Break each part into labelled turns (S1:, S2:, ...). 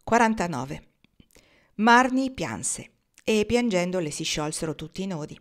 S1: 49. Marni pianse e piangendo le si sciolsero tutti i nodi.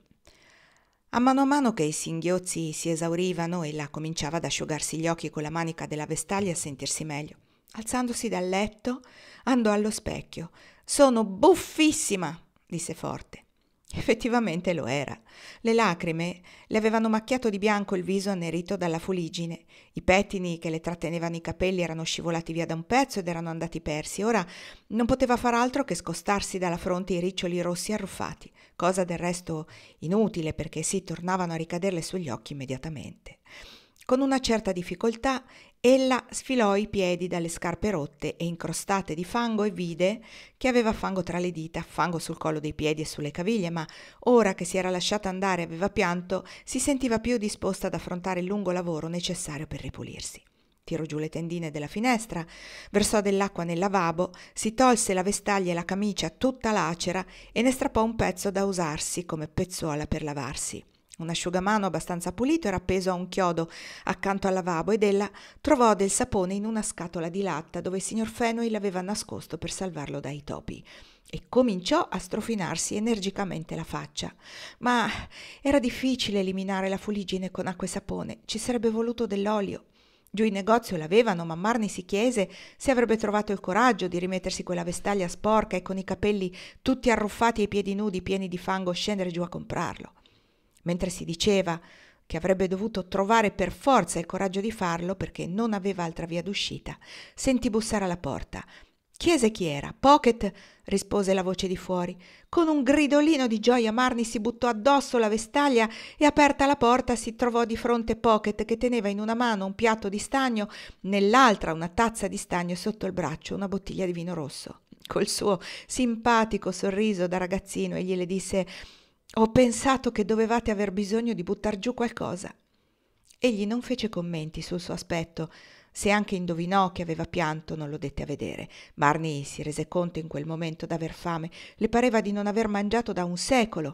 S1: A mano che i singhiozzi si esaurivano, ella cominciava ad asciugarsi gli occhi con la manica della vestaglia e a sentirsi meglio. Alzandosi dal letto, andò allo specchio. «Sono buffissima!» disse forte. Effettivamente lo era. Le lacrime le avevano macchiato di bianco il viso annerito dalla fuliggine. I pettini che le trattenevano i capelli erano scivolati via da un pezzo ed erano andati persi. Ora non poteva far altro che scostarsi dalla fronte i riccioli rossi arruffati, cosa del resto inutile perché si tornavano a ricaderle sugli occhi immediatamente. Con una certa difficoltà ella sfilò i piedi dalle scarpe rotte e incrostate di fango e vide che aveva fango tra le dita, fango sul collo dei piedi e sulle caviglie, ma ora che si era lasciata andare e aveva pianto, si sentiva più disposta ad affrontare il lungo lavoro necessario per ripulirsi. Tirò giù le tendine della finestra, versò dell'acqua nel lavabo, si tolse la vestaglia e la camicia tutta lacera e ne strappò un pezzo da usarsi come pezzuola per lavarsi. Un asciugamano abbastanza pulito era appeso a un chiodo accanto al lavabo ed ella trovò del sapone in una scatola di latta dove il signor Fenway l'aveva nascosto per salvarlo dai topi e cominciò a strofinarsi energicamente la faccia. Ma era difficile eliminare la fuliggine con acqua e sapone, ci sarebbe voluto dell'olio. Giù in negozio l'avevano, ma Marni si chiese se avrebbe trovato il coraggio di rimettersi quella vestaglia sporca e con i capelli tutti arruffati e i piedi nudi pieni di fango scendere giù a comprarlo. Mentre si diceva che avrebbe dovuto trovare per forza il coraggio di farlo perché non aveva altra via d'uscita, sentì bussare alla porta. Chiese chi era. «Pocket», rispose la voce di fuori. Con un gridolino di gioia Marni si buttò addosso la vestaglia e aperta la porta si trovò di fronte Pocket che teneva in una mano un piatto di stagno, nell'altra una tazza di stagno e sotto il braccio una bottiglia di vino rosso. Col suo simpatico sorriso da ragazzino egli le disse: «Ho pensato che dovevate aver bisogno di buttar giù qualcosa». Egli non fece commenti sul suo aspetto. Se anche indovinò che aveva pianto, non lo dette a vedere. Marni si rese conto in quel momento d'aver fame. Le pareva di non aver mangiato da un secolo,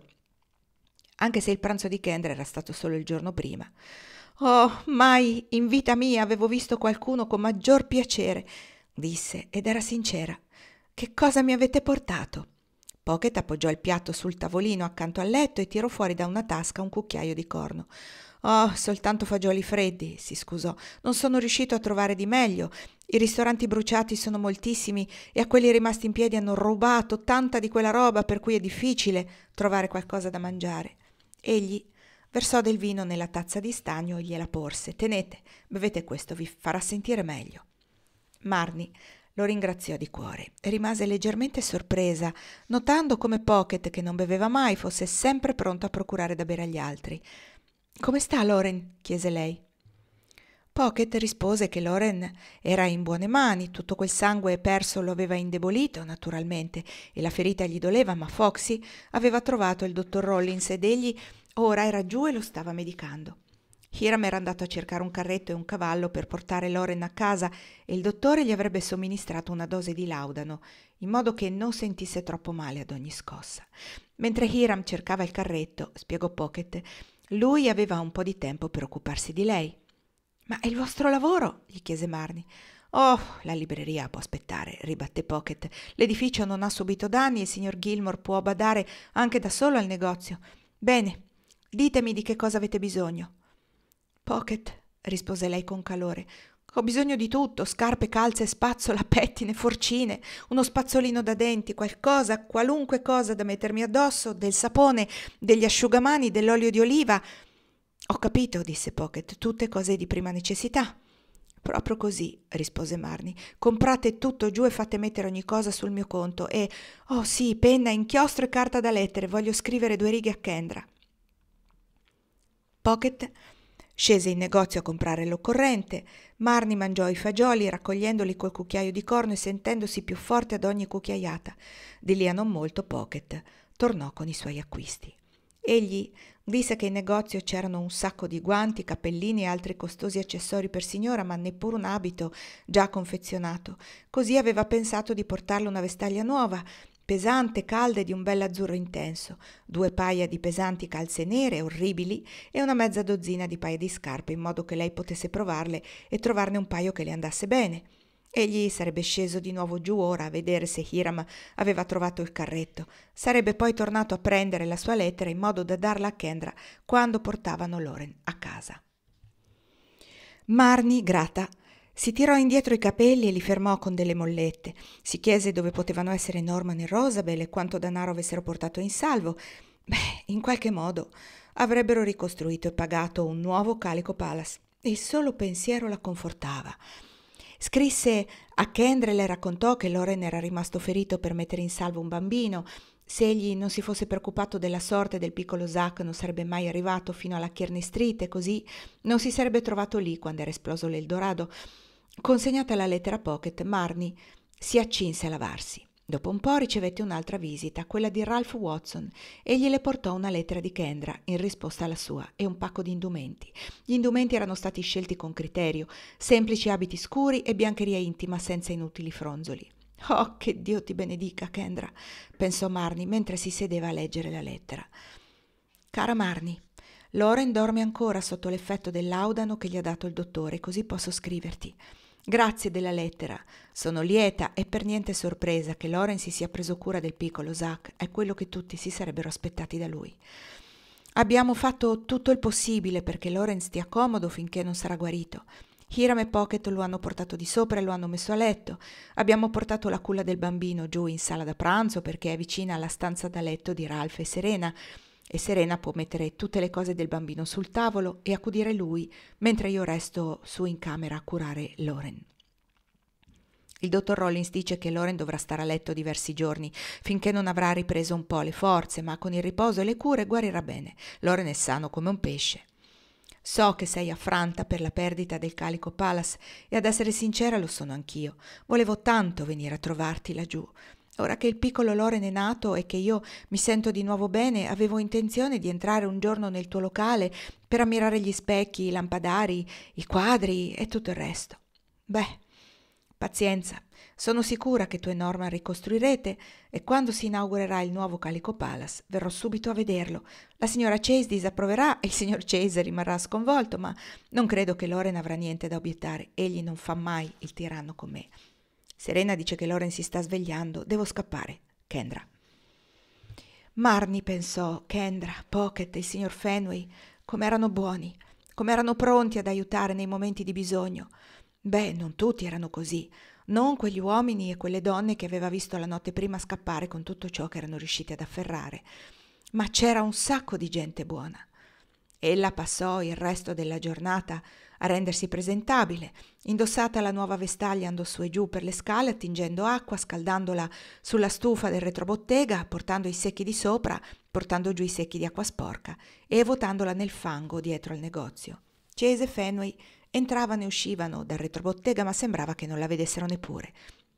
S1: anche se il pranzo di Kendra era stato solo il giorno prima. «Oh, mai in vita mia avevo visto qualcuno con maggior piacere», disse, ed era sincera. «Che cosa mi avete portato?» Pocket appoggiò il piatto sul tavolino accanto al letto e tirò fuori da una tasca un cucchiaio di corno. «Oh, soltanto fagioli freddi», si scusò. «Non sono riuscito a trovare di meglio. I ristoranti bruciati sono moltissimi e a quelli rimasti in piedi hanno rubato tanta di quella roba per cui è difficile trovare qualcosa da mangiare». Egli versò del vino nella tazza di stagno e gliela porse. «Tenete, bevete questo, vi farà sentire meglio». Marni lo ringraziò di cuore e rimase leggermente sorpresa, notando come Pocket, che non beveva mai, fosse sempre pronto a procurare da bere agli altri. «Come sta Loren?» chiese lei. Pocket rispose che Loren era in buone mani, tutto quel sangue perso lo aveva indebolito naturalmente e la ferita gli doleva, ma Foxy aveva trovato il dottor Rollins ed egli ora era giù e lo stava medicando. Hiram era andato a cercare un carretto e un cavallo per portare Loren a casa e il dottore gli avrebbe somministrato una dose di laudano, in modo che non sentisse troppo male ad ogni scossa. Mentre Hiram cercava il carretto, spiegò Pocket, lui aveva un po' di tempo per occuparsi di lei. «Ma è il vostro lavoro?» gli chiese Marni. «Oh, la libreria può aspettare», ribatté Pocket. «L'edificio non ha subito danni e il signor Gilmore può badare anche da solo al negozio. Bene, ditemi di che cosa avete bisogno». «Pocket», rispose lei con calore, «ho bisogno di tutto, scarpe, calze, spazzola, pettine, forcine, uno spazzolino da denti, qualcosa, qualunque cosa da mettermi addosso, del sapone, degli asciugamani, dell'olio di oliva». «Ho capito», disse Pocket, «tutte cose di prima necessità». «Proprio così», rispose Marni. «Comprate tutto giù e fate mettere ogni cosa sul mio conto e, oh sì, penna, inchiostro e carta da lettere, voglio scrivere 2 righe a Kendra». Pocket scese in negozio a comprare l'occorrente. Marni mangiò i fagioli raccogliendoli col cucchiaio di corno e sentendosi più forte ad ogni cucchiaiata. Di lì a non molto Pocket tornò con i suoi acquisti. Egli disse che in negozio c'erano un sacco di guanti, cappellini e altri costosi accessori per signora, ma neppure un abito già confezionato. Così aveva pensato di portarle una vestaglia nuova, pesante, calda e di un bell'azzurro intenso, 2 paia di pesanti calze nere, orribili, e una mezza dozzina di paia di scarpe, in modo che lei potesse provarle e trovarne un paio che le andasse bene. Egli sarebbe sceso di nuovo giù ora a vedere se Hiram aveva trovato il carretto. Sarebbe poi tornato a prendere la sua lettera in modo da darla a Kendra quando portavano Loren a casa. Marnie, grata, si tirò indietro i capelli e li fermò con delle mollette. Si chiese dove potevano essere Norman e Rosabel e quanto denaro avessero portato in salvo. In qualche modo avrebbero ricostruito e pagato un nuovo Calico Palace. Il solo pensiero la confortava. Scrisse a Kendra e le raccontò che Loren era rimasto ferito per mettere in salvo un bambino. Se egli non si fosse preoccupato della sorte del piccolo Zach non sarebbe mai arrivato fino alla Kearney Street e così non si sarebbe trovato lì quando era esploso l'Eldorado. Consegnata la lettera Pocket, Marnie si accinse a lavarsi. Dopo un po' ricevette un'altra visita, quella di Ralph Watson. Egli le portò una lettera di Kendra in risposta alla sua e un pacco di indumenti. Gli indumenti erano stati scelti con criterio, semplici abiti scuri e biancheria intima senza inutili fronzoli. «Oh, che Dio ti benedica, Kendra», pensò Marnie mentre si sedeva a leggere la lettera. «Cara Marnie, Loren dorme ancora sotto l'effetto del laudano che gli ha dato il dottore, così posso scriverti. Grazie della lettera. Sono lieta e per niente sorpresa che Loren si sia preso cura del piccolo Zach, è quello che tutti si sarebbero aspettati da lui. Abbiamo fatto tutto il possibile perché Loren stia comodo finché non sarà guarito. Hiram e Pocket lo hanno portato di sopra e lo hanno messo a letto. Abbiamo portato la culla del bambino giù in sala da pranzo perché è vicina alla stanza da letto di Ralph e Serena può mettere tutte le cose del bambino sul tavolo e accudire lui, mentre io resto su in camera a curare Loren. Il dottor Rollins dice che Loren dovrà stare a letto diversi giorni, finché non avrà ripreso un po' le forze, ma con il riposo e le cure guarirà bene. Loren è sano come un pesce. So che sei affranta per la perdita del Calico Palace e ad essere sincera lo sono anch'io. Volevo tanto venire a trovarti laggiù. Ora che il piccolo Loren è nato e che io mi sento di nuovo bene, avevo intenzione di entrare un giorno nel tuo locale per ammirare gli specchi, i lampadari, i quadri e tutto il resto. Pazienza, sono sicura che tu e Norman ricostruirete e quando si inaugurerà il nuovo Calico Palace verrò subito a vederlo. La signora Chase disapproverà e il signor Chase rimarrà sconvolto, ma non credo che Loren avrà niente da obiettare. Egli non fa mai il tiranno con me. Serena dice che Loren si sta svegliando. Devo scappare. Kendra. Marnie pensò, Kendra, Pocket e il signor Fenway, come erano buoni, come erano pronti ad aiutare nei momenti di bisogno. Non tutti erano così, non quegli uomini e quelle donne che aveva visto la notte prima scappare con tutto ciò che erano riusciti ad afferrare, ma c'era un sacco di gente buona. Ella passò il resto della giornata a rendersi presentabile, indossata la nuova vestaglia andò su e giù per le scale attingendo acqua, scaldandola sulla stufa del retrobottega, portando i secchi di sopra, portando giù i secchi di acqua sporca e vuotandola nel fango dietro al negozio. Chase e Fenway entravano e uscivano dal retrobottega, ma sembrava che non la vedessero neppure.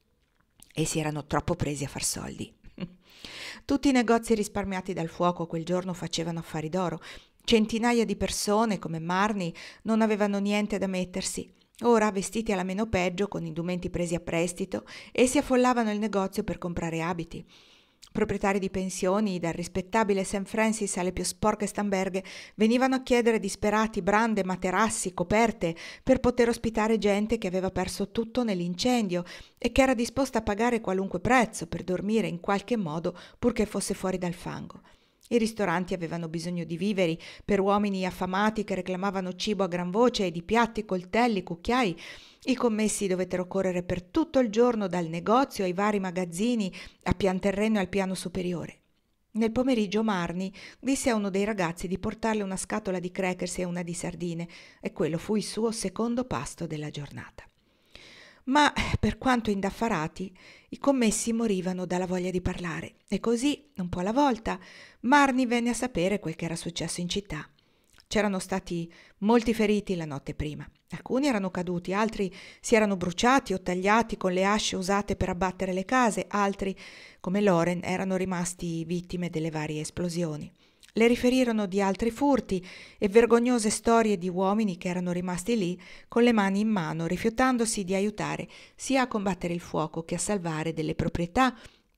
S1: Essi erano troppo presi a far soldi. Tutti i negozi risparmiati dal fuoco quel giorno facevano affari d'oro. Centinaia di persone, come Marnie, non avevano niente da mettersi. Ora, vestiti alla meno peggio, con indumenti presi a prestito, essi affollavano il negozio per comprare abiti. Proprietari di pensioni, dal rispettabile St. Francis alle più sporche stamberghe, venivano a chiedere disperati brande, materassi, coperte per poter ospitare gente che aveva perso tutto nell'incendio e che era disposta a pagare qualunque prezzo per dormire in qualche modo purché fosse fuori dal fango. I ristoranti avevano bisogno di viveri per uomini affamati che reclamavano cibo a gran voce e di piatti, coltelli, cucchiai. I commessi dovettero correre per tutto il giorno dal negozio ai vari magazzini a pian terreno e al piano superiore. Nel pomeriggio Marnie disse a uno dei ragazzi di portarle una scatola di crackers e una di sardine e quello fu il suo secondo pasto della giornata. Ma, per quanto indaffarati, i commessi morivano dalla voglia di parlare e così, un po' alla volta, Marnie venne a sapere quel che era successo in città. C'erano stati molti feriti la notte prima. Alcuni erano caduti, altri si erano bruciati o tagliati con le asce usate per abbattere le case, altri, come Loren, erano rimasti vittime delle varie esplosioni. Le riferirono di altri furti e vergognose storie di uomini che erano rimasti lì con le mani in mano, rifiutandosi di aiutare sia a combattere il fuoco che a salvare delle proprietà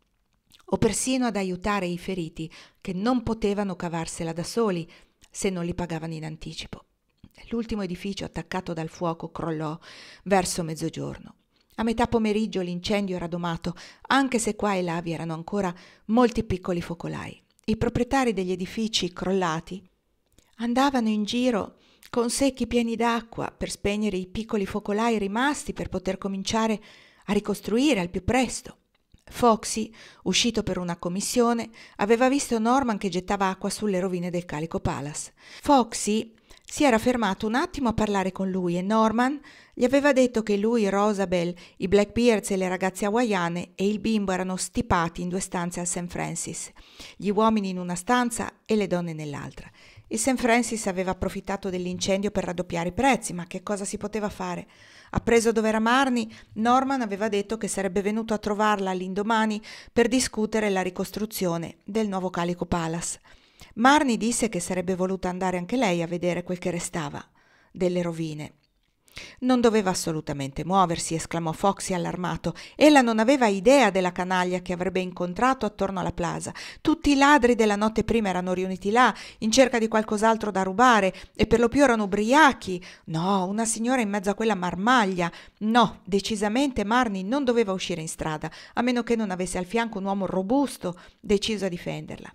S1: o persino ad aiutare i feriti che non potevano cavarsela da soli se non li pagavano in anticipo. L'ultimo edificio attaccato dal fuoco crollò verso mezzogiorno. A metà pomeriggio l'incendio era domato, anche se qua e là vi erano ancora molti piccoli focolai. I proprietari degli edifici crollati andavano in giro con secchi pieni d'acqua per spegnere i piccoli focolai rimasti per poter cominciare a ricostruire al più presto. Foxy, uscito per una commissione, aveva visto Norman che gettava acqua sulle rovine del Calico Palace. Foxy si era fermato un attimo a parlare con lui e Norman gli aveva detto che lui, Rosabel, i Blackbeards e le ragazze hawaiane e il bimbo erano stipati in 2 stanze al St. Francis, gli uomini in una stanza e le donne nell'altra. Il St. Francis aveva approfittato dell'incendio per raddoppiare i prezzi, ma che cosa si poteva fare? Appreso dove era Marnie, Norman aveva detto che sarebbe venuto a trovarla l'indomani per discutere la ricostruzione del nuovo Calico Palace. Marnie disse che sarebbe voluta andare anche lei a vedere quel che restava delle rovine. Non doveva assolutamente muoversi, esclamò Foxy allarmato. Ella non aveva idea della canaglia che avrebbe incontrato attorno alla plaza. Tutti i ladri della notte prima erano riuniti là, in cerca di qualcos'altro da rubare, e per lo più erano ubriachi. No, una signora in mezzo a quella marmaglia. No, decisamente Marnie non doveva uscire in strada, a meno che non avesse al fianco un uomo robusto, deciso a difenderla.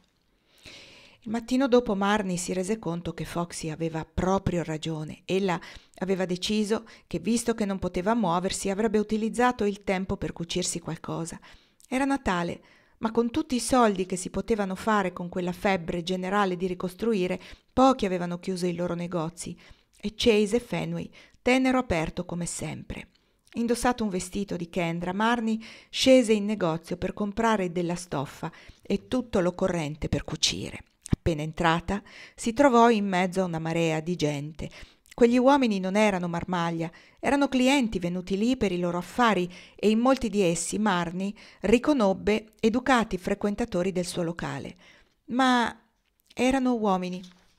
S1: Il mattino dopo Marnie si rese conto che Foxy aveva proprio ragione. Ella aveva deciso che, visto che non poteva muoversi, avrebbe utilizzato il tempo per cucirsi qualcosa. Era Natale, ma con tutti i soldi che si potevano fare con quella febbre generale di ricostruire, pochi avevano chiuso i loro negozi e Chase e Fenway tennero aperto come sempre. Indossato un vestito di Kendra, Marnie scese in negozio per comprare della stoffa e tutto l'occorrente per cucire. Appena entrata, si trovò in mezzo a una marea di gente. Quegli uomini non erano marmaglia, erano clienti venuti lì per i loro affari e in molti di essi Marnie riconobbe educati frequentatori del suo locale. Ma erano uomini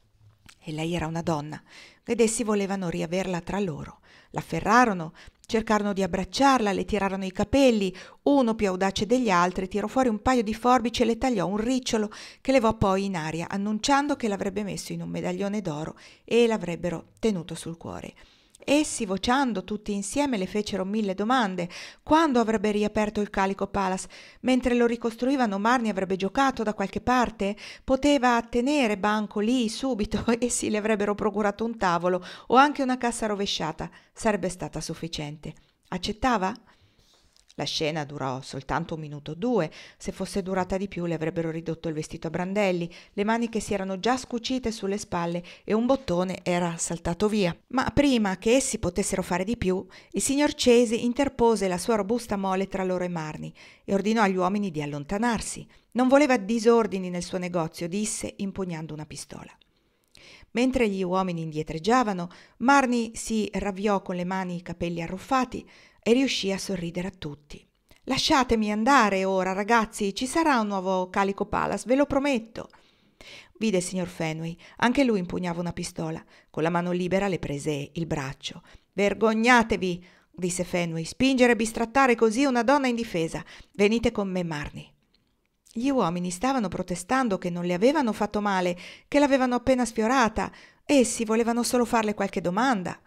S1: e lei era una donna ed essi volevano riaverla tra loro. L'afferrarono, cercarono di abbracciarla, le tirarono i capelli, uno più audace degli altri tirò fuori un paio di forbici e le tagliò un ricciolo che levò poi in aria, annunciando che l'avrebbe messo in un medaglione d'oro e l'avrebbero tenuto sul cuore. Essi, vociando tutti insieme, le fecero 1000 domande. Quando avrebbe riaperto il Calico Palace? Mentre lo ricostruivano, Marnie avrebbe giocato da qualche parte? Poteva tenere banco lì subito? Essi le avrebbero procurato un tavolo o anche una cassa rovesciata. Sarebbe stata sufficiente. Accettava? La scena durò soltanto 1 minuto o 2, se fosse durata di più le avrebbero ridotto il vestito a brandelli, le maniche si erano già scucite sulle spalle e un bottone era saltato via. Ma prima che essi potessero fare di più, il signor Chase interpose la sua robusta mole tra loro e Marnie e ordinò agli uomini di allontanarsi. Non voleva disordini nel suo negozio, disse impugnando una pistola. Mentre gli uomini indietreggiavano, Marnie si ravviò con le mani i capelli arruffati e riuscì a sorridere a tutti. «Lasciatemi andare ora, ragazzi, ci sarà un nuovo Calico Palace, ve lo prometto!» Vide il signor Fenway, anche lui impugnava una pistola. Con la mano libera le prese il braccio. «Vergognatevi!» disse Fenway, «spingere e bistrattare così una donna indifesa. Venite con me, Marnie!» Gli uomini stavano protestando che non le avevano fatto male, che l'avevano appena sfiorata. Essi volevano solo farle qualche domanda.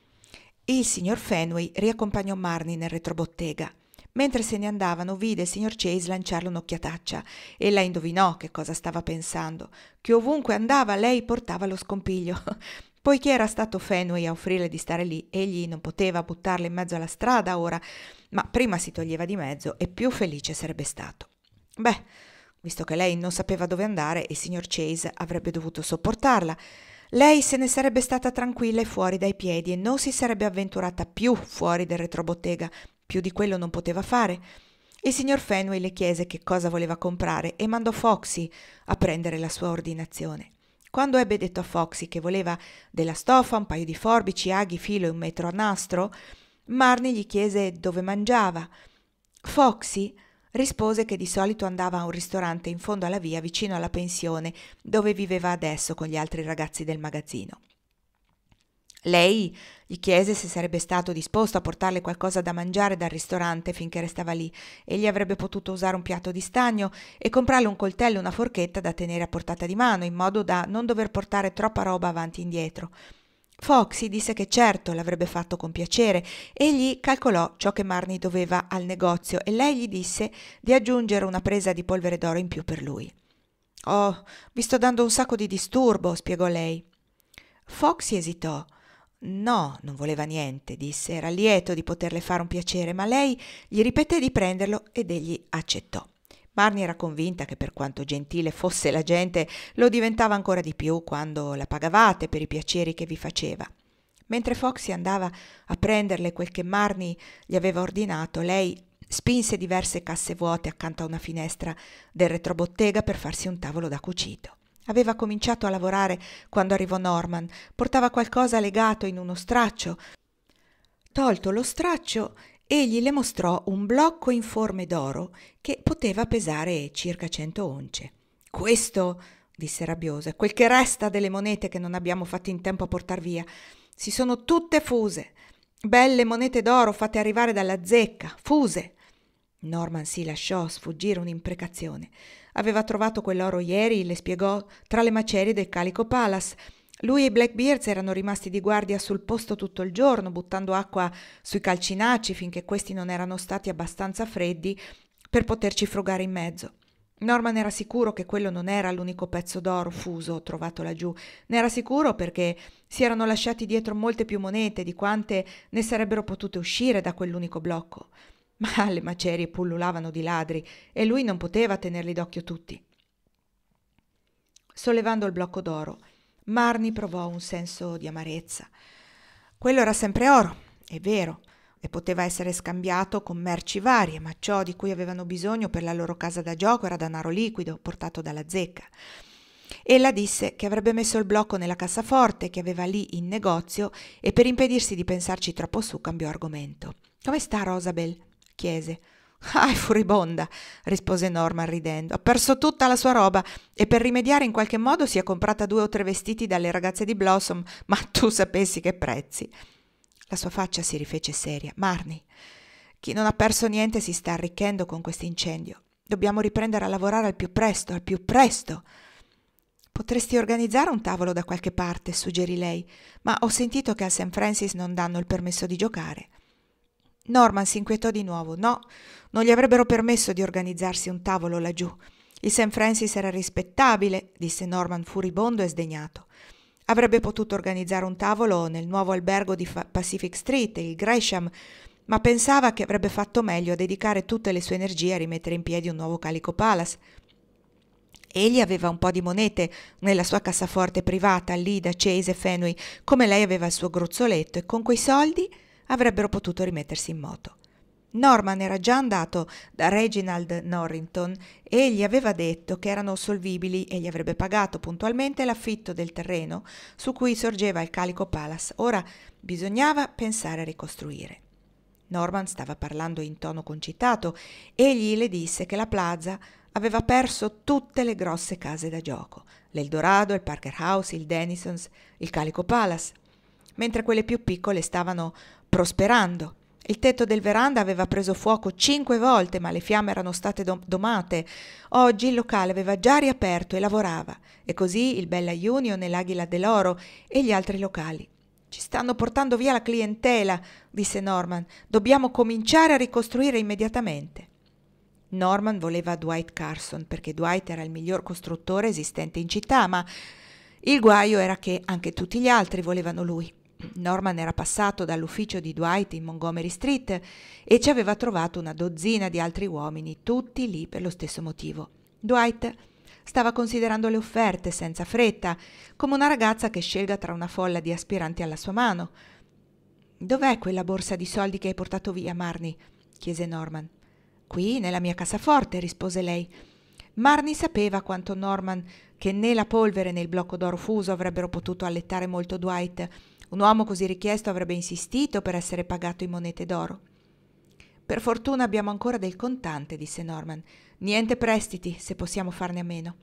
S1: Il signor Fenway riaccompagnò Marnie nel retrobottega. Mentre se ne andavano, vide il signor Chase lanciarle un'occhiataccia. Ella indovinò che cosa stava pensando, che ovunque andava lei portava lo scompiglio. Poiché era stato Fenway a offrirle di stare lì, egli non poteva buttarla in mezzo alla strada ora, ma prima si toglieva di mezzo e più felice sarebbe stato. Beh, visto che lei non sapeva dove andare, il signor Chase avrebbe dovuto sopportarla. Lei se ne sarebbe stata tranquilla e fuori dai piedi e non si sarebbe avventurata più fuori del retrobottega. Più di quello non poteva fare. Il signor Fenway le chiese che cosa voleva comprare e mandò Foxy a prendere la sua ordinazione. Quando ebbe detto a Foxy che voleva della stoffa, un paio di forbici, aghi, filo e 1 metro a nastro, Marnie gli chiese dove mangiava. Foxy rispose che di solito andava a un ristorante in fondo alla via vicino alla pensione dove viveva adesso con gli altri ragazzi del magazzino. Lei gli chiese se sarebbe stato disposto a portarle qualcosa da mangiare dal ristorante finché restava lì. Egli avrebbe potuto usare un piatto di stagno e comprarle un coltello e una forchetta da tenere a portata di mano, in modo da non dover portare troppa roba avanti e indietro. Foxy disse che certo l'avrebbe fatto con piacere. Egli calcolò ciò che Marnie doveva al negozio e lei gli disse di aggiungere una presa di polvere d'oro in più per lui. «Oh, vi sto dando un sacco di disturbo», spiegò lei. Foxy esitò. No, non voleva niente, disse, era lieto di poterle fare un piacere, ma lei gli ripeté di prenderlo ed egli accettò. Marnie era convinta che per quanto gentile fosse la gente, lo diventava ancora di più quando la pagavate per i piaceri che vi faceva. Mentre Foxy andava a prenderle quel che Marnie gli aveva ordinato, lei spinse diverse casse vuote accanto a una finestra del retrobottega per farsi un tavolo da cucito. Aveva cominciato a lavorare quando arrivò Norman, portava qualcosa legato in uno straccio. Tolto lo straccio, egli le mostrò un blocco in forme d'oro che poteva pesare circa 100 once. «Questo», disse rabbioso, «è quel che resta delle monete che non abbiamo fatto in tempo a portar via. Si sono tutte fuse. Belle monete d'oro fatte arrivare dalla zecca, fuse». Norman si lasciò sfuggire un'imprecazione. Aveva trovato quell'oro ieri, le spiegò, tra le macerie del Calico Palace. Lui e i Blackbeards erano rimasti di guardia sul posto tutto il giorno, buttando acqua sui calcinacci finché questi non erano stati abbastanza freddi per poterci frugare in mezzo. Norman era sicuro che quello non era l'unico pezzo d'oro fuso trovato laggiù. Ne era sicuro perché si erano lasciati dietro molte più monete di quante ne sarebbero potute uscire da quell'unico blocco. Ma le macerie pullulavano di ladri e lui non poteva tenerli d'occhio tutti. Sollevando il blocco d'oro, Marnie provò un senso di amarezza. Quello era sempre oro, è vero, e poteva essere scambiato con merci varie, ma ciò di cui avevano bisogno per la loro casa da gioco era denaro liquido portato dalla zecca. Ella disse che avrebbe messo il blocco nella cassaforte che aveva lì in negozio e per impedirsi di pensarci troppo su cambiò argomento. «Come sta Rosabel?» chiese. «Ah, è furibonda», rispose Norman ridendo. «Ha perso tutta la sua roba e per rimediare in qualche modo si è comprata 2 o 3 vestiti dalle ragazze di Blossom, ma tu sapessi che prezzi». La sua faccia si rifece seria. «Marnie, chi non ha perso niente si sta arricchendo con questo incendio. Dobbiamo riprendere a lavorare al più presto, al più presto». «Potresti organizzare un tavolo da qualche parte», suggerì lei, «ma ho sentito che a St. Francis non danno il permesso di giocare». Norman si inquietò di nuovo. No, non gli avrebbero permesso di organizzarsi un tavolo laggiù. Il St. Francis era rispettabile, disse Norman furibondo e sdegnato. Avrebbe potuto organizzare un tavolo nel nuovo albergo di Pacific Street, il Gresham, ma pensava che avrebbe fatto meglio a dedicare tutte le sue energie a rimettere in piedi un nuovo Calico Palace. Egli aveva un po' di monete nella sua cassaforte privata lì da Chase e Fenway, come lei aveva il suo gruzzoletto, e con quei soldi avrebbero potuto rimettersi in moto. Norman era già andato da Reginald Norrington e gli aveva detto che erano solvibili e gli avrebbe pagato puntualmente l'affitto del terreno su cui sorgeva il Calico Palace. Ora bisognava pensare a ricostruire. Norman stava parlando in tono concitato. Egli le disse che la Plaza aveva perso tutte le grosse case da gioco, l'Eldorado, il Parker House, il Denison's, il Calico Palace, mentre quelle più piccole stavano prosperando. Il tetto del veranda aveva preso fuoco 5 volte, ma le fiamme erano state domate. Oggi il locale aveva già riaperto e lavorava, e così il Bella Union e l'Aguila dell'Oro e gli altri locali. «Ci stanno portando via la clientela», disse Norman. «Dobbiamo cominciare a ricostruire immediatamente». Norman voleva Dwight Carson perché Dwight era il miglior costruttore esistente in città, ma il guaio era che anche tutti gli altri volevano lui. Norman era passato dall'ufficio di Dwight in Montgomery Street e ci aveva trovato una dozzina di altri uomini, tutti lì per lo stesso motivo. Dwight stava considerando le offerte senza fretta, come una ragazza che scelga tra una folla di aspiranti alla sua mano. «Dov'è quella borsa di soldi che hai portato via, Marnie?» chiese Norman. «Qui, nella mia cassaforte», rispose lei. Marnie sapeva quanto Norman, che né la polvere né il blocco d'oro fuso avrebbero potuto allettare molto Dwight. Un uomo così richiesto avrebbe insistito per essere pagato in monete d'oro. «Per fortuna abbiamo ancora del contante», disse Norman. «Niente prestiti, se possiamo farne a meno».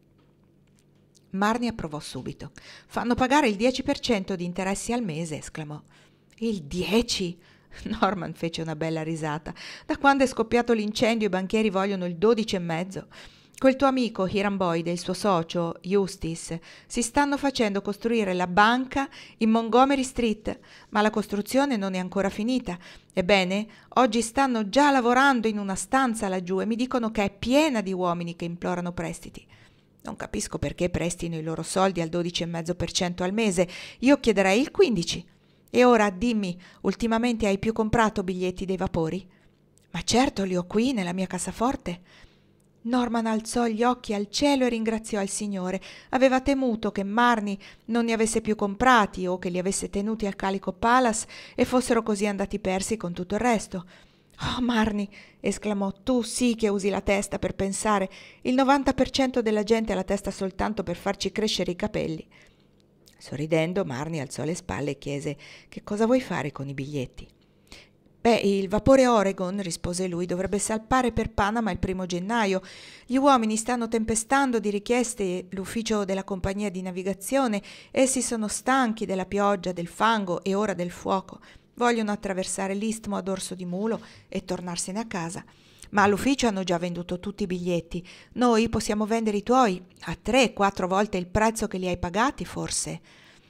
S1: Marnie approvò subito. «Fanno pagare il 10% di interessi al mese», esclamò. «Il 10%?» Norman fece una bella risata. «Da quando è scoppiato l'incendio i banchieri vogliono il 12,5%. Quel tuo amico Hiram Boyd e il suo socio Eustace si stanno facendo costruire la banca in Montgomery Street, ma la costruzione non è ancora finita. Ebbene, oggi stanno già lavorando in una stanza laggiù e mi dicono che è piena di uomini che implorano prestiti. Non capisco perché prestino i loro soldi al 12,5% al mese. Io chiederei il 15%. E ora dimmi, ultimamente hai più comprato biglietti dei vapori? Ma certo, li ho qui nella mia cassaforte. Norman alzò gli occhi al cielo e ringraziò il Signore. Aveva temuto che Marnie non ne avesse più comprati o che li avesse tenuti al Calico Palace e fossero così andati persi con tutto il resto. «Oh, Marnie!» esclamò. «Tu sì che usi la testa per pensare. Il 90% della gente ha la testa soltanto per farci crescere i capelli». Sorridendo, Marnie alzò le spalle e chiese: «Che cosa vuoi fare con i biglietti?» «Beh, il vapore Oregon», rispose lui, «dovrebbe salpare per Panama il 1° gennaio. Gli uomini stanno tempestando di richieste l'ufficio della compagnia di navigazione. Essi sono stanchi della pioggia, del fango e ora del fuoco. Vogliono attraversare l'istmo a dorso di mulo e tornarsene a casa. Ma all'ufficio hanno già venduto tutti i biglietti. Noi possiamo vendere i tuoi a 3-4 volte il prezzo che li hai pagati, forse»,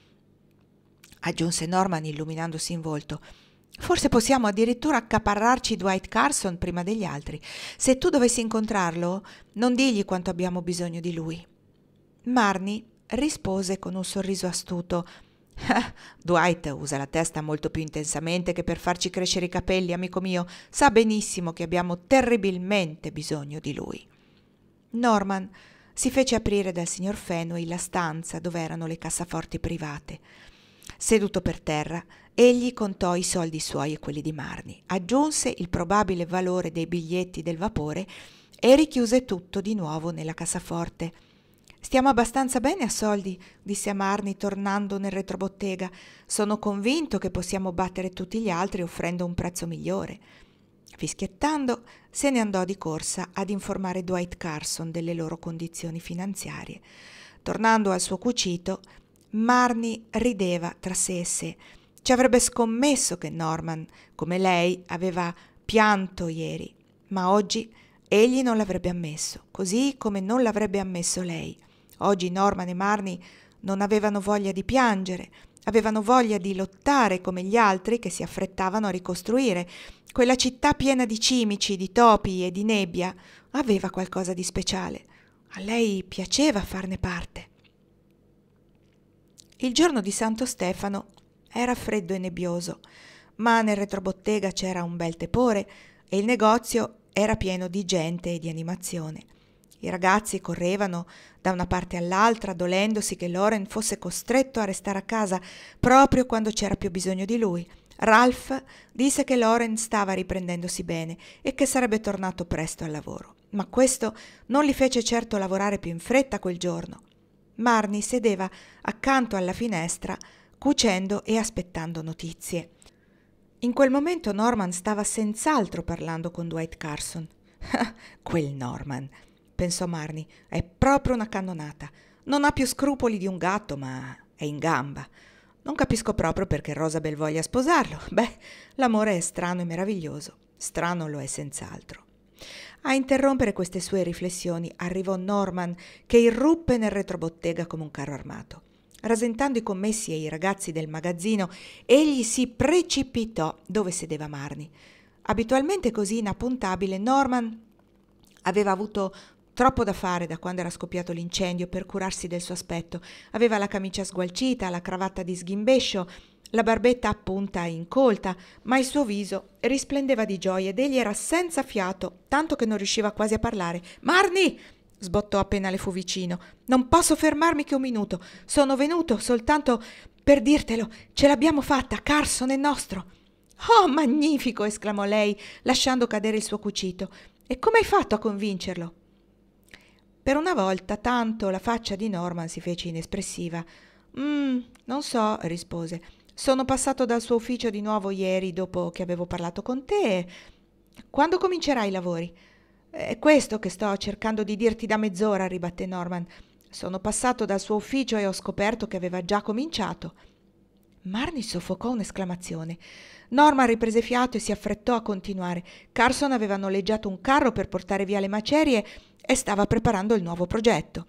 S1: aggiunse Norman illuminandosi in volto. «Forse possiamo addirittura accaparrarci Dwight Carson prima degli altri. Se tu dovessi incontrarlo, non digli quanto abbiamo bisogno di lui». Marnie rispose con un sorriso astuto: «Dwight usa la testa molto più intensamente che per farci crescere i capelli, amico mio. Sa benissimo che abbiamo terribilmente bisogno di lui». Norman si fece aprire dal signor Fenway la stanza dove erano le cassaforti private. Seduto per terra, egli contò i soldi suoi e quelli di Marnie, aggiunse il probabile valore dei biglietti del vapore e richiuse tutto di nuovo nella cassaforte. «Stiamo abbastanza bene a soldi», disse a Marnie tornando nel retrobottega. «Sono convinto che possiamo battere tutti gli altri offrendo un prezzo migliore». Fischiettando, se ne andò di corsa ad informare Dwight Carson delle loro condizioni finanziarie. Tornando al suo cucito, Marnie rideva tra sé e sé. Ci avrebbe scommesso che Norman, come lei, aveva pianto ieri, ma oggi egli non l'avrebbe ammesso, così come non l'avrebbe ammesso lei. Oggi Norman e Marnie non avevano voglia di piangere, avevano voglia di lottare come gli altri che si affrettavano a ricostruire. Quella città piena di cimici, di topi e di nebbia aveva qualcosa di speciale. A lei piaceva farne parte. Il giorno di Santo Stefano era freddo e nebbioso, ma nel retrobottega c'era un bel tepore e il negozio era pieno di gente e di animazione. I ragazzi correvano da una parte all'altra, dolendosi che Loren fosse costretto a restare a casa proprio quando c'era più bisogno di lui. Ralph disse che Loren stava riprendendosi bene e che sarebbe tornato presto al lavoro, ma questo non li fece certo lavorare più in fretta quel giorno. Marnie sedeva accanto alla finestra, cucendo e aspettando notizie. In quel momento Norman stava senz'altro parlando con Dwight Carson. «Quel Norman», pensò Marnie, «è proprio una cannonata. Non ha più scrupoli di un gatto, ma è in gamba. Non capisco proprio perché Rosabel voglia sposarlo. Beh, l'amore è strano e meraviglioso. Strano lo è senz'altro». A interrompere queste sue riflessioni arrivò Norman, che irruppe nel retrobottega come un carro armato. Rasentando i commessi e i ragazzi del magazzino, egli si precipitò dove sedeva Marnie. Abitualmente così inappuntabile, Norman aveva avuto troppo da fare da quando era scoppiato l'incendio per curarsi del suo aspetto. Aveva la camicia sgualcita, la cravatta di sghimbescio, la barbetta a punta incolta, ma il suo viso risplendeva di gioia ed egli era senza fiato, tanto che non riusciva quasi a parlare. «Marnie!» sbottò appena le fu vicino. «Non posso fermarmi che un minuto. Sono venuto soltanto per dirtelo. Ce l'abbiamo fatta. Carson è nostro». «Oh, magnifico!» esclamò lei, lasciando cadere il suo cucito. «E come hai fatto a convincerlo?» Per una volta tanto la faccia di Norman si fece inespressiva. Non so», rispose. «Sono passato dal suo ufficio di nuovo ieri dopo che avevo parlato con te. Quando comincerai i lavori?» «È questo che sto cercando di dirti da mezz'ora», ribatté Norman. «Sono passato dal suo ufficio e ho scoperto che aveva già cominciato». Marnie soffocò un'esclamazione. Norman riprese fiato e si affrettò a continuare. Carson aveva noleggiato un carro per portare via le macerie e stava preparando il nuovo progetto.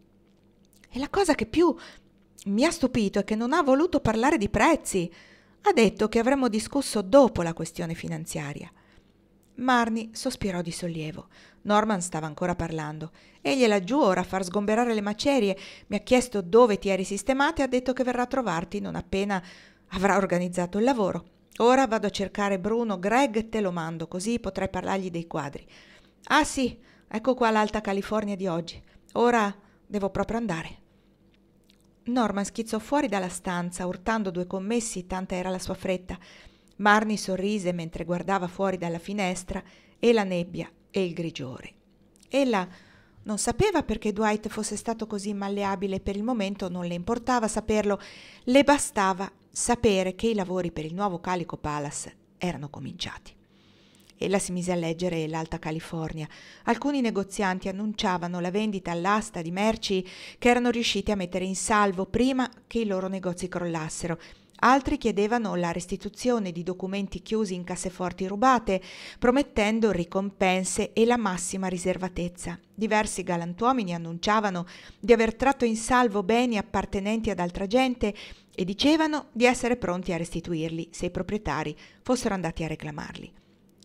S1: E la cosa che più mi ha stupito è che non ha voluto parlare di prezzi. Ha detto che avremmo discusso dopo la questione finanziaria. Marnie sospirò di sollievo. Norman stava ancora parlando. Egli è laggiù ora a far sgomberare le macerie. Mi ha chiesto dove ti eri sistemata e ha detto che verrà a trovarti non appena avrà organizzato il lavoro. Ora vado a cercare Bruno Gregg e te lo mando, così potrai parlargli dei quadri. Ah sì, ecco qua l'Alta California di oggi. Ora devo proprio andare. Norman schizzò fuori dalla stanza, urtando due commessi, tanta era la sua fretta. Marnie sorrise mentre guardava fuori dalla finestra e la nebbia e il grigiore. Ella non sapeva perché Dwight fosse stato così malleabile, per il momento non le importava saperlo, le bastava sapere che i lavori per il nuovo Calico Palace erano cominciati. Ella si mise a leggere l'Alta California. Alcuni negozianti annunciavano la vendita all'asta di merci che erano riusciti a mettere in salvo prima che i loro negozi crollassero. Altri chiedevano la restituzione di documenti chiusi in casseforti rubate, promettendo ricompense e la massima riservatezza. Diversi galantuomini annunciavano di aver tratto in salvo beni appartenenti ad altra gente e dicevano di essere pronti a restituirli se i proprietari fossero andati a reclamarli.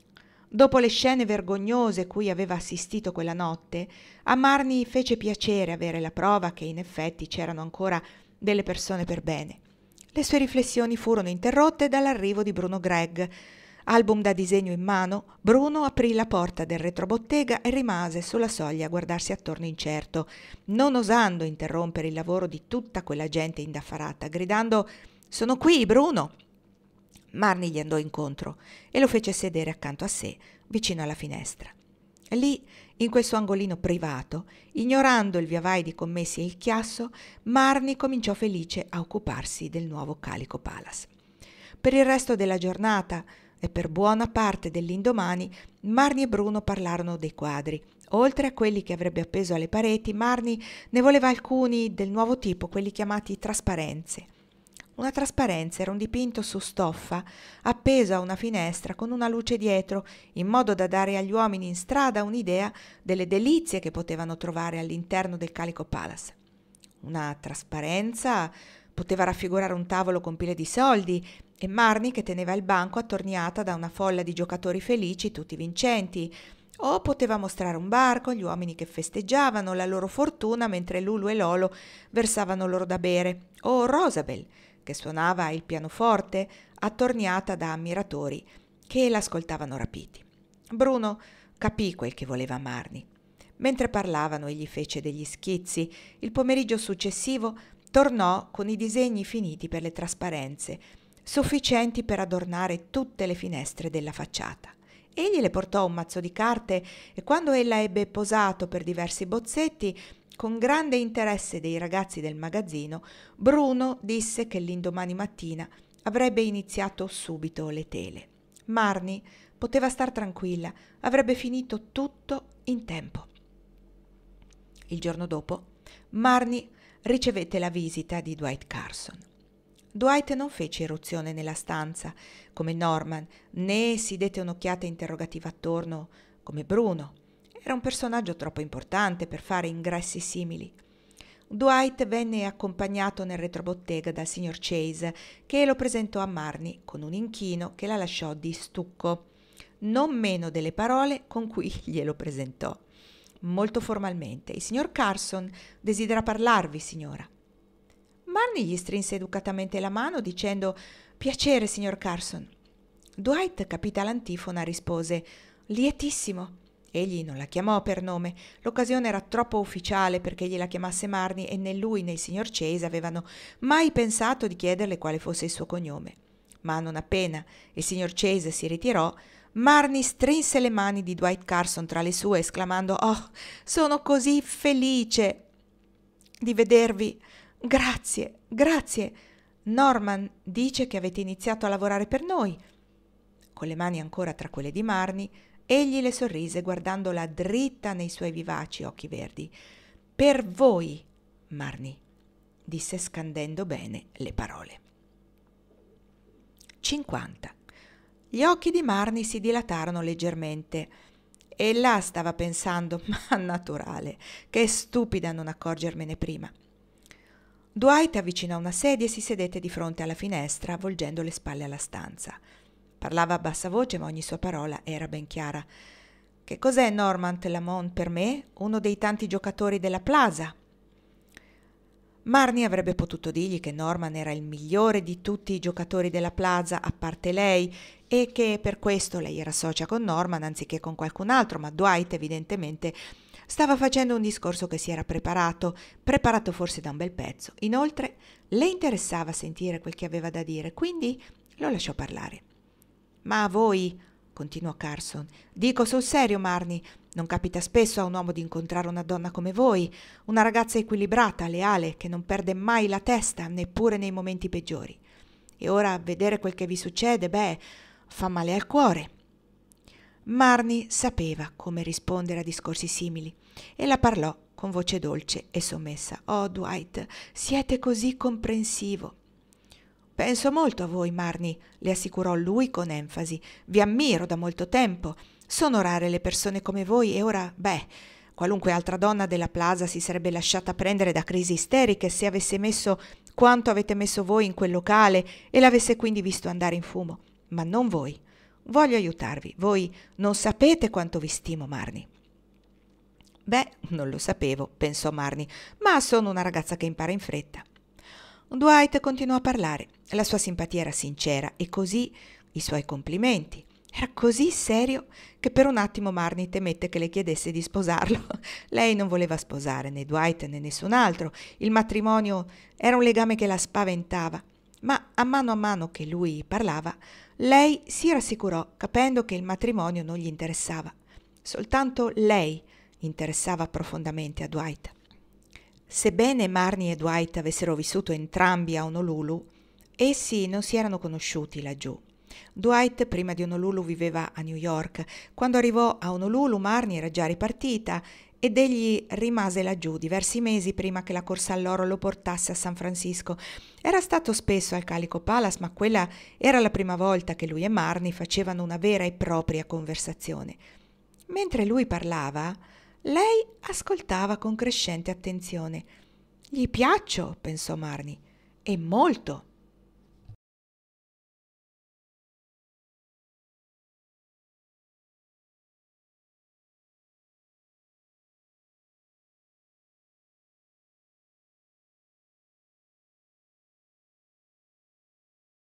S1: Dopo le scene vergognose cui aveva assistito quella notte, a Marnie fece piacere avere la prova che in effetti c'erano ancora delle persone per bene. Le sue riflessioni furono interrotte dall'arrivo di Bruno Gregg. Album da disegno in mano, Bruno aprì la porta del retrobottega e rimase sulla soglia a guardarsi attorno incerto, non osando interrompere il lavoro di tutta quella gente indaffarata, gridando «Sono qui, Bruno!». Marnie gli andò incontro e lo fece sedere accanto a sé, vicino alla finestra. Lì, in quel suo angolino privato, ignorando il viavai di commessi e il chiasso, Marnie cominciò felice a occuparsi del nuovo Calico Palace. Per il resto della giornata e per buona parte dell'indomani, Marnie e Bruno parlarono dei quadri. Oltre a quelli che avrebbe appeso alle pareti, Marnie ne voleva alcuni del nuovo tipo, quelli chiamati trasparenze. Una trasparenza era un dipinto su stoffa appeso a una finestra con una luce dietro, in modo da dare agli uomini in strada un'idea delle delizie che potevano trovare all'interno del Calico Palace. Una trasparenza poteva raffigurare un tavolo con pile di soldi e Marnie che teneva il banco attorniata da una folla di giocatori felici, tutti vincenti, o poteva mostrare un bar con gli uomini che festeggiavano la loro fortuna mentre Lulu e Lolo versavano loro da bere, o Rosabel che suonava il pianoforte attorniata da ammiratori che l'ascoltavano rapiti. Bruno capì quel che voleva Marnie. Mentre parlavano egli fece degli schizzi. Il pomeriggio successivo tornò con i disegni finiti per le trasparenze, sufficienti per adornare tutte le finestre della facciata. Egli le portò un mazzo di carte e quando ella ebbe posato per diversi bozzetti, con grande interesse dei ragazzi del magazzino, Bruno disse che l'indomani mattina avrebbe iniziato subito le tele. Marnie poteva star tranquilla, avrebbe finito tutto in tempo. Il giorno dopo, Marnie ricevette la visita di Dwight Carson. Dwight non fece irruzione nella stanza come Norman, né si dette un'occhiata interrogativa attorno come Bruno. Era un personaggio troppo importante per fare ingressi simili. Dwight venne accompagnato nel retrobottega dal signor Chase, che lo presentò a Marnie con un inchino che la lasciò di stucco, non meno delle parole con cui glielo presentò. Molto formalmente: «Il signor Carson desidera parlarvi, signora». Marnie gli strinse educatamente la mano dicendo «Piacere, signor Carson». Dwight, capita l'antifona, rispose «Lietissimo». Egli non la chiamò per nome, l'occasione era troppo ufficiale perché gliela chiamasse Marnie e né lui né il signor Chase avevano mai pensato di chiederle quale fosse il suo cognome. Ma non appena il signor Chase si ritirò, Marnie strinse le mani di Dwight Carson tra le sue, esclamando «Oh, sono così felice di vedervi! Grazie, grazie! Norman dice che avete iniziato a lavorare per noi». Con le mani ancora tra quelle di Marnie, egli le sorrise guardandola dritta nei suoi vivaci occhi verdi. «Per voi, Marnie», disse scandendo bene le parole. 50. Gli occhi di Marnie si dilatarono leggermente. Ella stava pensando, ma naturale, che stupida non accorgermene prima. Dwight avvicinò una sedia e si sedette di fronte alla finestra, volgendo le spalle alla stanza. Parlava a bassa voce, ma ogni sua parola era ben chiara. «Che cos'è Normand Lamont per me? Uno dei tanti giocatori della Plaza?» Marnie avrebbe potuto dirgli che Norman era il migliore di tutti i giocatori della Plaza, a parte lei, e che per questo lei era socia con Norman anziché con qualcun altro, ma Dwight evidentemente stava facendo un discorso che si era preparato forse da un bel pezzo. Inoltre le interessava sentire quel che aveva da dire, quindi lo lasciò parlare. «Ma a voi», continuò Carson, «dico sul serio, Marnie, non capita spesso a un uomo di incontrare una donna come voi, una ragazza equilibrata, leale, che non perde mai la testa, neppure nei momenti peggiori. E ora vedere quel che vi succede, fa male al cuore». Marnie sapeva come rispondere a discorsi simili e la parlò con voce dolce e sommessa. «Oh, Dwight, siete così comprensivo». «Penso molto a voi, Marnie», le assicurò lui con enfasi. «Vi ammiro da molto tempo. Sono rare le persone come voi e ora, qualunque altra donna della Plaza si sarebbe lasciata prendere da crisi isteriche se avesse messo quanto avete messo voi in quel locale e l'avesse quindi visto andare in fumo. Ma non voi. Voglio aiutarvi. Voi non sapete quanto vi stimo, Marnie». Non lo sapevo, pensò Marnie, ma sono una ragazza che impara in fretta. Dwight continuò a parlare. La sua simpatia era sincera e così i suoi complimenti. Era così serio che per un attimo Marnie temette che le chiedesse di sposarlo. Lei non voleva sposare né Dwight né nessun altro. Il matrimonio era un legame che la spaventava. Ma a mano che lui parlava, lei si rassicurò, capendo che il matrimonio non gli interessava. Soltanto lei interessava profondamente a Dwight. Sebbene Marnie e Dwight avessero vissuto entrambi a Honolulu, essi non si erano conosciuti laggiù. Dwight prima di Honolulu viveva a New York. Quando arrivò a Honolulu Marnie era già ripartita ed egli rimase laggiù diversi mesi prima che la corsa all'oro lo portasse a San Francisco. Era stato spesso al Calico Palace, ma quella era la prima volta che lui e Marnie facevano una vera e propria conversazione. Mentre lui parlava, lei ascoltava con crescente attenzione. «Gli piaccio», pensò Marnie, «e molto».